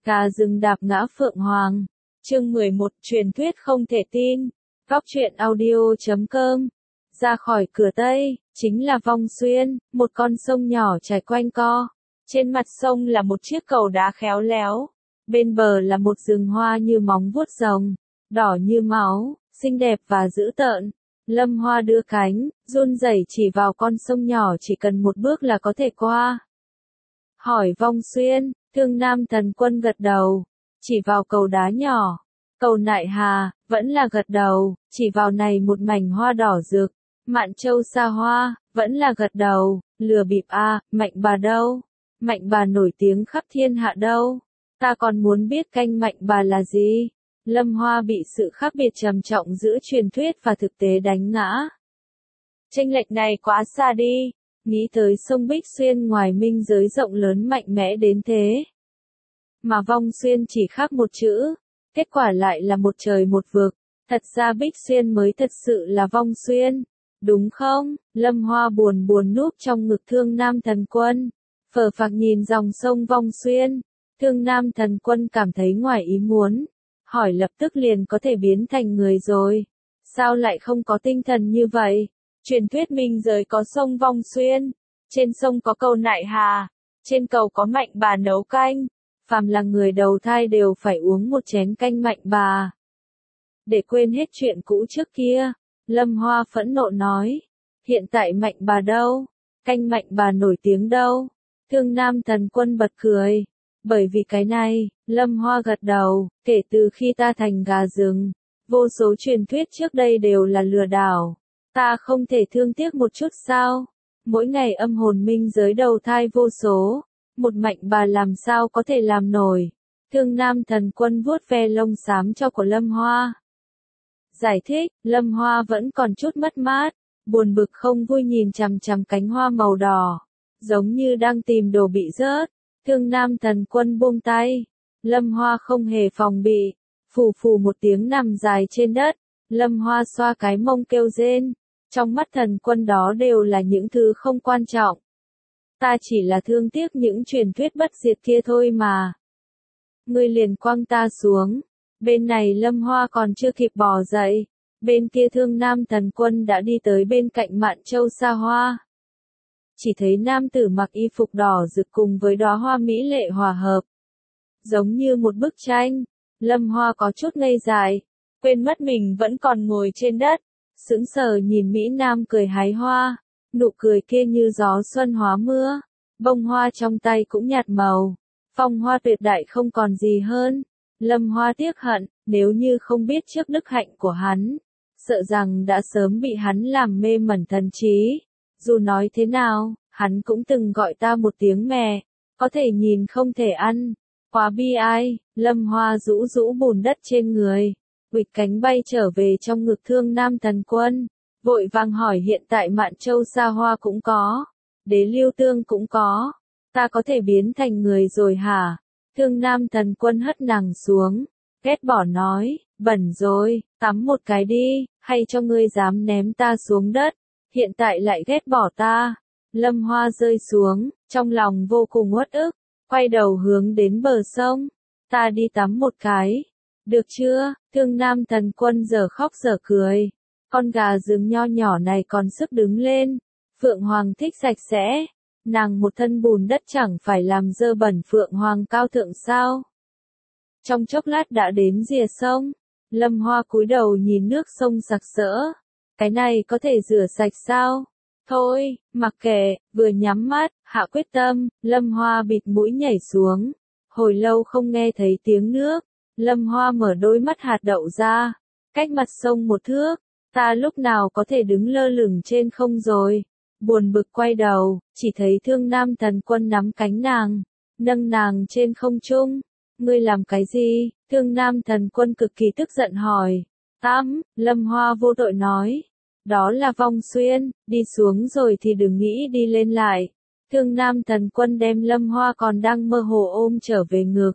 Gà rừng đạp ngã Phượng Hoàng. Chương 11, truyền thuyết không thể tin. Góc truyện audio.com. Ra khỏi cửa Tây, chính là Vong Xuyên, một con sông nhỏ chảy quanh co. Trên mặt sông là một chiếc cầu đá khéo léo. Bên bờ là một rừng hoa như móng vuốt rồng, đỏ như máu, xinh đẹp và dữ tợn. Lâm Hoa đưa cánh, run rẩy chỉ vào con sông nhỏ, chỉ cần một bước là có thể qua. Hỏi Vong Xuyên, Thương Nam Thần Quân gật đầu, chỉ vào cầu đá nhỏ. Cầu Nại Hà, vẫn là gật đầu, chỉ vào này một mảnh hoa đỏ rực. Mạn Châu Sa Hoa, vẫn là gật đầu, lừa bịp a, Mạnh Bà đâu? Mạnh Bà nổi tiếng khắp thiên hạ đâu? Ta còn muốn biết canh Mạnh Bà là gì? Lâm Hoa bị sự khác biệt trầm trọng giữa truyền thuyết và thực tế đánh ngã. Chênh lệch này quá xa đi, nghĩ tới sông Bích Xuyên ngoài minh giới rộng lớn mạnh mẽ đến thế. Mà Vong Xuyên chỉ khác một chữ, kết quả lại là một trời một vực, thật ra Bích Xuyên mới thật sự là Vong Xuyên, đúng không? Lâm Hoa buồn buồn núp trong ngực Thương Nam Thần Quân, phờ phạc nhìn dòng sông Vong Xuyên. Thương Nam Thần Quân cảm thấy ngoài ý muốn, hỏi lập tức liền có thể biến thành người rồi, sao lại không có tinh thần như vậy? Truyền thuyết minh giới có sông Vong Xuyên, trên sông có cầu Nại Hà, trên cầu có Mạnh Bà nấu canh, phàm là người đầu thai đều phải uống một chén canh Mạnh Bà. Để quên hết chuyện cũ trước kia, Lâm Hoa phẫn nộ nói, hiện tại Mạnh Bà đâu? Canh Mạnh Bà nổi tiếng đâu? Thương Nam Thần Quân bật cười, bởi vì cái này, Lâm Hoa gật đầu, kể từ khi ta thành gà rừng, vô số truyền thuyết trước đây đều là lừa đảo. Ta không thể thương tiếc một chút sao? Mỗi ngày âm hồn minh giới đầu thai vô số, một Mạnh Bà làm sao có thể làm nổi? Thương Nam Thần Quân vuốt ve lông xám cho của Lâm Hoa. Giải thích, Lâm Hoa vẫn còn chút mất mát, buồn bực không vui nhìn chằm chằm cánh hoa màu đỏ, giống như đang tìm đồ bị rớt. Thương Nam Thần Quân buông tay, Lâm Hoa không hề phòng bị, phù phù một tiếng nằm dài trên đất. Lâm Hoa xoa cái mông kêu rên, trong mắt Thần Quân đó đều là những thứ không quan trọng. Ta chỉ là thương tiếc những truyền thuyết bất diệt kia thôi mà. Ngươi liền quăng ta xuống. Bên này Lâm Hoa còn chưa kịp bò dậy, bên kia Thương Nam Thần Quân đã đi tới bên cạnh Mạn Châu Sa Hoa. Chỉ thấy nam tử mặc y phục đỏ rực cùng với đóa hoa mỹ lệ hòa hợp, giống như một bức tranh. Lâm Hoa có chút ngây dại, quên mất mình vẫn còn ngồi trên đất, sững sờ nhìn Mỹ Nam cười hái hoa, nụ cười kia như gió xuân hóa mưa, bông hoa trong tay cũng nhạt màu, phong hoa tuyệt đại không còn gì hơn. Lâm Hoa tiếc hận, nếu như không biết trước đức hạnh của hắn, sợ rằng đã sớm bị hắn làm mê mẩn thần trí. Dù nói thế nào, hắn cũng từng gọi ta một tiếng mẹ, có thể nhìn không thể ăn. Quá bi ai. Lâm Hoa rũ rũ bùn đất trên người, huỵch cánh bay trở về trong ngực Thương Nam Thần Quân, vội vàng hỏi hiện tại Mạn Châu Sa Hoa cũng có, Đế Lưu Tương cũng có, ta có thể biến thành người rồi hả? Thương Nam Thần Quân hất nàng xuống, ghét bỏ nói, bẩn rồi, tắm một cái đi, hay cho ngươi dám ném ta xuống đất, hiện tại lại ghét bỏ ta. Lâm Hoa rơi xuống, trong lòng vô cùng uất ức, quay đầu hướng đến bờ sông, ta đi tắm một cái, được chưa? Thương Nam Thần Quân giờ khóc giờ cười, con gà rừng nho nhỏ này còn sức đứng lên. Phượng Hoàng thích sạch sẽ, nàng một thân bùn đất chẳng phải làm dơ bẩn Phượng Hoàng cao thượng sao? Trong chốc lát đã đến rìa sông, Lâm Hoa cúi đầu nhìn nước sông sặc sỡ, cái này có thể rửa sạch sao? Thôi, mặc kệ, vừa nhắm mắt, hạ quyết tâm, Lâm Hoa bịt mũi nhảy xuống. Hồi lâu không nghe thấy tiếng nước, Lâm Hoa mở đôi mắt hạt đậu ra, cách mặt sông một thước, ta lúc nào có thể đứng lơ lửng trên không rồi? Buồn bực quay đầu, chỉ thấy Thương Nam Thần Quân nắm cánh nàng, nâng nàng trên không trung. Ngươi làm cái gì? Thương Nam Thần Quân cực kỳ tức giận hỏi. Tắm, Lâm Hoa vô tội nói. Đó là Vong Xuyên, đi xuống rồi thì đừng nghĩ đi lên lại. Thương Nam Thần Quân đem Lâm Hoa còn đang mơ hồ ôm trở về ngực.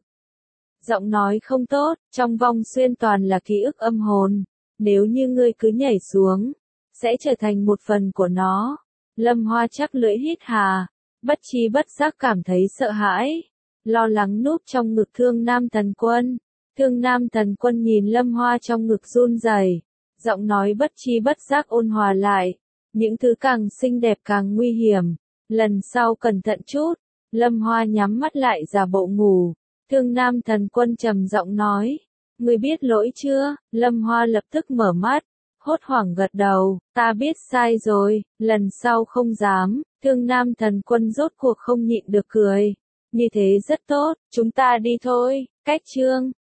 Giọng nói không tốt, trong Vong Xuyên toàn là ký ức âm hồn. Nếu như ngươi cứ nhảy xuống, sẽ trở thành một phần của nó. Lâm Hoa chắc lưỡi hít hà, bất chi bất giác cảm thấy sợ hãi. lo lắng núp trong ngực Thương Nam Thần Quân. Thương Nam Thần Quân nhìn Lâm Hoa trong ngực run rẩy, giọng nói bất chi bất giác ôn hòa lại. Những thứ càng xinh đẹp càng nguy hiểm. Lần sau cẩn thận chút. Lâm Hoa nhắm mắt lại giả bộ ngủ. Thương Nam Thần Quân trầm giọng nói. Ngươi biết lỗi chưa? Lâm Hoa lập tức mở mắt. Hốt hoảng gật đầu. Ta biết sai rồi. Lần sau không dám. Thương Nam Thần Quân rốt cuộc không nhịn được cười. Như thế rất tốt. Chúng ta đi thôi. Cách chương